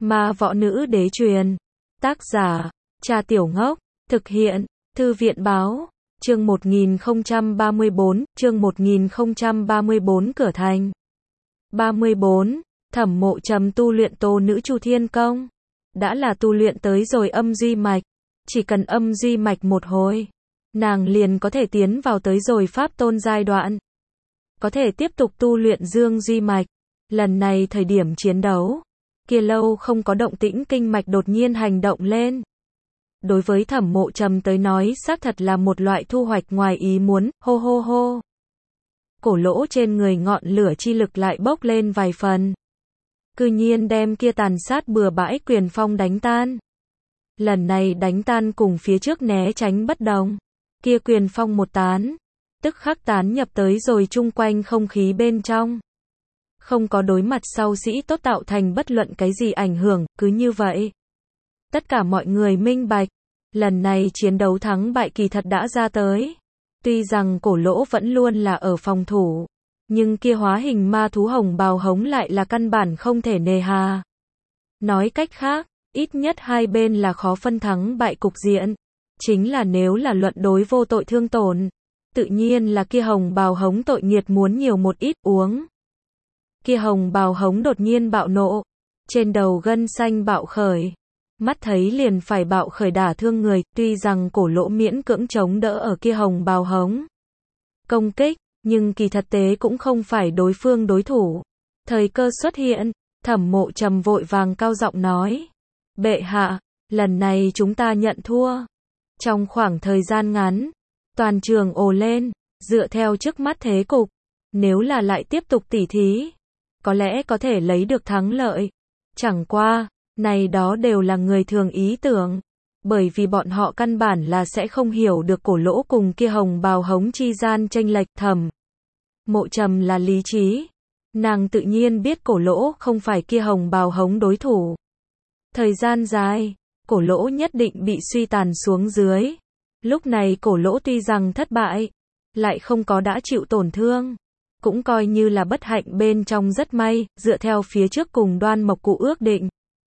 Ma võ nữ đế truyền. Tác giả, Cha Tiểu Ngốc. Thực hiện, Thư viện báo. Chương 1034, chương 1034 Cửa Thành. 34. Thẩm Mộ Trầm tu luyện Tố Nữ Chu Thiên Công. Đã là tu luyện tới rồi âm duy mạch. Chỉ cần âm duy mạch một hồi, nàng liền có thể tiến vào tới rồi pháp tôn giai đoạn. Có thể tiếp tục tu luyện dương duy mạch. Lần này thời điểm chiến đấu, kia lâu không có động tĩnh kinh mạch đột nhiên hành động lên. Đối với Thẩm Mộ Trầm tới nói xác thật là một loại thu hoạch ngoài ý muốn, hô hô hô. Cổ lỗ trên người ngọn lửa chi lực lại bốc lên vài phần. Cư nhiên đem kia tàn sát bừa bãi quyền phong đánh tan. Lần này đánh tan cùng phía trước né tránh bất đồng. Kia quyền phong một tán, tức khắc tán nhập tới rồi chung quanh không khí bên trong. Không có đối mặt sau sĩ tốt tạo thành bất luận cái gì ảnh hưởng, cứ như vậy. Tất cả mọi người minh bạch, lần này chiến đấu thắng bại kỳ thật đã ra tới. Tuy rằng cổ lỗ vẫn luôn là ở phòng thủ, nhưng kia hóa hình ma thú hồng bào hống lại là căn bản không thể nề hà. Nói cách khác, ít nhất hai bên là khó phân thắng bại cục diện. Chính là nếu là luận đối vô tội thương tổn, tự nhiên là kia hồng bào hống tội nghiệt muốn nhiều một ít uống. Kia hồng bào hống đột nhiên bạo nộ, trên đầu gân xanh bạo khởi, mắt thấy liền phải bạo khởi đả thương người, tuy rằng cổ lỗ miễn cưỡng chống đỡ ở kia hồng bào hống công kích, nhưng kỳ thật tế cũng không phải đối phương đối thủ. Thời cơ xuất hiện, Thẩm Mộ Trầm vội vàng cao giọng nói: "Bệ hạ, lần này chúng ta nhận thua." Trong khoảng thời gian ngắn, toàn trường ồ lên, dựa theo trước mắt thế cục, nếu là lại tiếp tục tỉ thí, có lẽ có thể lấy được thắng lợi. Chẳng qua, này đó đều là người thường ý tưởng, bởi vì bọn họ căn bản là sẽ không hiểu được cổ lỗ cùng kia hồng bào hống chi gian chênh lệch. Thẩm Mộ Trầm là lý trí, nàng tự nhiên biết cổ lỗ không phải kia hồng bào hống đối thủ. Thời gian dài, cổ lỗ nhất định bị suy tàn xuống dưới. Lúc này cổ lỗ tuy rằng thất bại, lại không có đã chịu tổn thương, cũng coi như là bất hạnh bên trong rất may, dựa theo phía trước cùng Đoan Mộc Cụ ước định.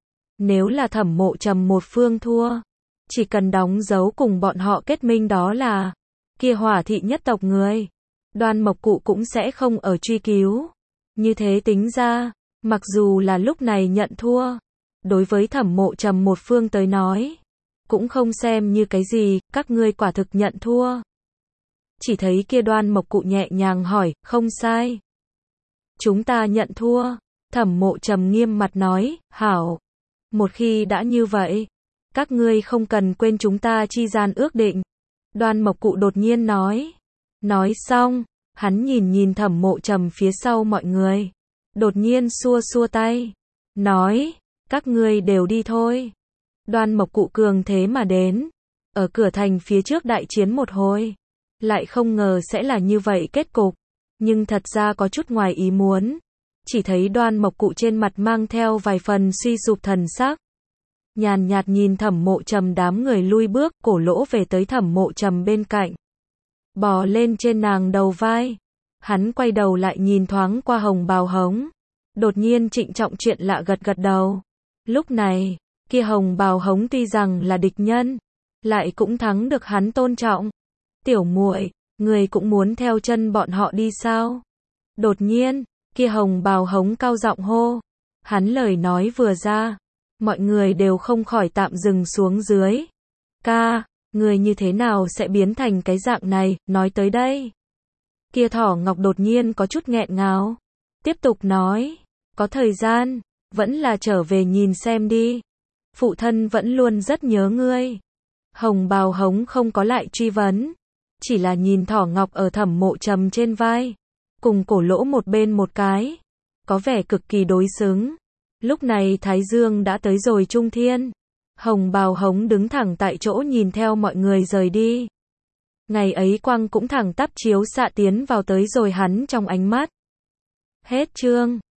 Nếu là Thẩm Mộ Trầm một phương thua, chỉ cần đóng dấu cùng bọn họ kết minh đó là kia Hỏa thị nhất tộc người, Đoan Mộc Cụ cũng sẽ không ở truy cứu. Như thế tính ra, mặc dù là lúc này nhận thua, đối với Thẩm Mộ Trầm một phương tới nói, cũng không xem như cái gì, các ngươi quả thực nhận thua. Chỉ thấy kia Đoan Mộc Cụ nhẹ nhàng hỏi: "Không sai. Chúng ta nhận thua." Thẩm Mộ Trầm nghiêm mặt nói: "Hảo. Một khi đã như vậy, các ngươi không cần quên chúng ta chi gian ước định." Đoan Mộc Cụ đột nhiên nói. Nói xong, hắn nhìn nhìn Thẩm Mộ Trầm phía sau mọi người, đột nhiên xua xua tay, nói: "Các ngươi đều đi thôi." Đoan Mộc Cụ cường thế mà đến, ở cửa thành phía trước đại chiến một hồi, lại không ngờ sẽ là như vậy kết cục, nhưng thật ra có chút ngoài ý muốn. Chỉ thấy Đoan Mộc Cụ trên mặt mang theo vài phần suy sụp thần sắc, nhàn nhạt nhìn Thẩm Mộ Trầm đám người lui bước, cổ lỗ về tới Thẩm Mộ Trầm bên cạnh, bò lên trên nàng đầu vai. Hắn quay đầu lại nhìn thoáng qua hồng bào hống, đột nhiên trịnh trọng chuyện lạ gật gật đầu. Lúc này, kia hồng bào hống tuy rằng là địch nhân, lại cũng thắng được hắn tôn trọng. "Tiểu muội, người cũng muốn theo chân bọn họ đi sao?" Đột nhiên, kia hồng bào hống cao giọng hô. Hắn lời nói vừa ra, mọi người đều không khỏi tạm dừng xuống dưới. "Ca, người như thế nào sẽ biến thành cái dạng này?" Nói tới đây, kia Thỏ Ngọc đột nhiên có chút nghẹn ngào, tiếp tục nói: "Có thời gian, vẫn là trở về nhìn xem đi. Phụ thân vẫn luôn rất nhớ ngươi." Hồng bào hống không có lại truy vấn, chỉ là nhìn Thỏ Ngọc ở Thẩm Mộ Trầm trên vai, cùng cổ lỗ một bên một cái, có vẻ cực kỳ đối xứng. Lúc này Thái Dương đã tới rồi trung thiên, hồng bào hống đứng thẳng tại chỗ nhìn theo mọi người rời đi. Ngày ấy quang cũng thẳng tắp chiếu xạ tiến vào tới rồi hắn trong ánh mắt. Hết chương.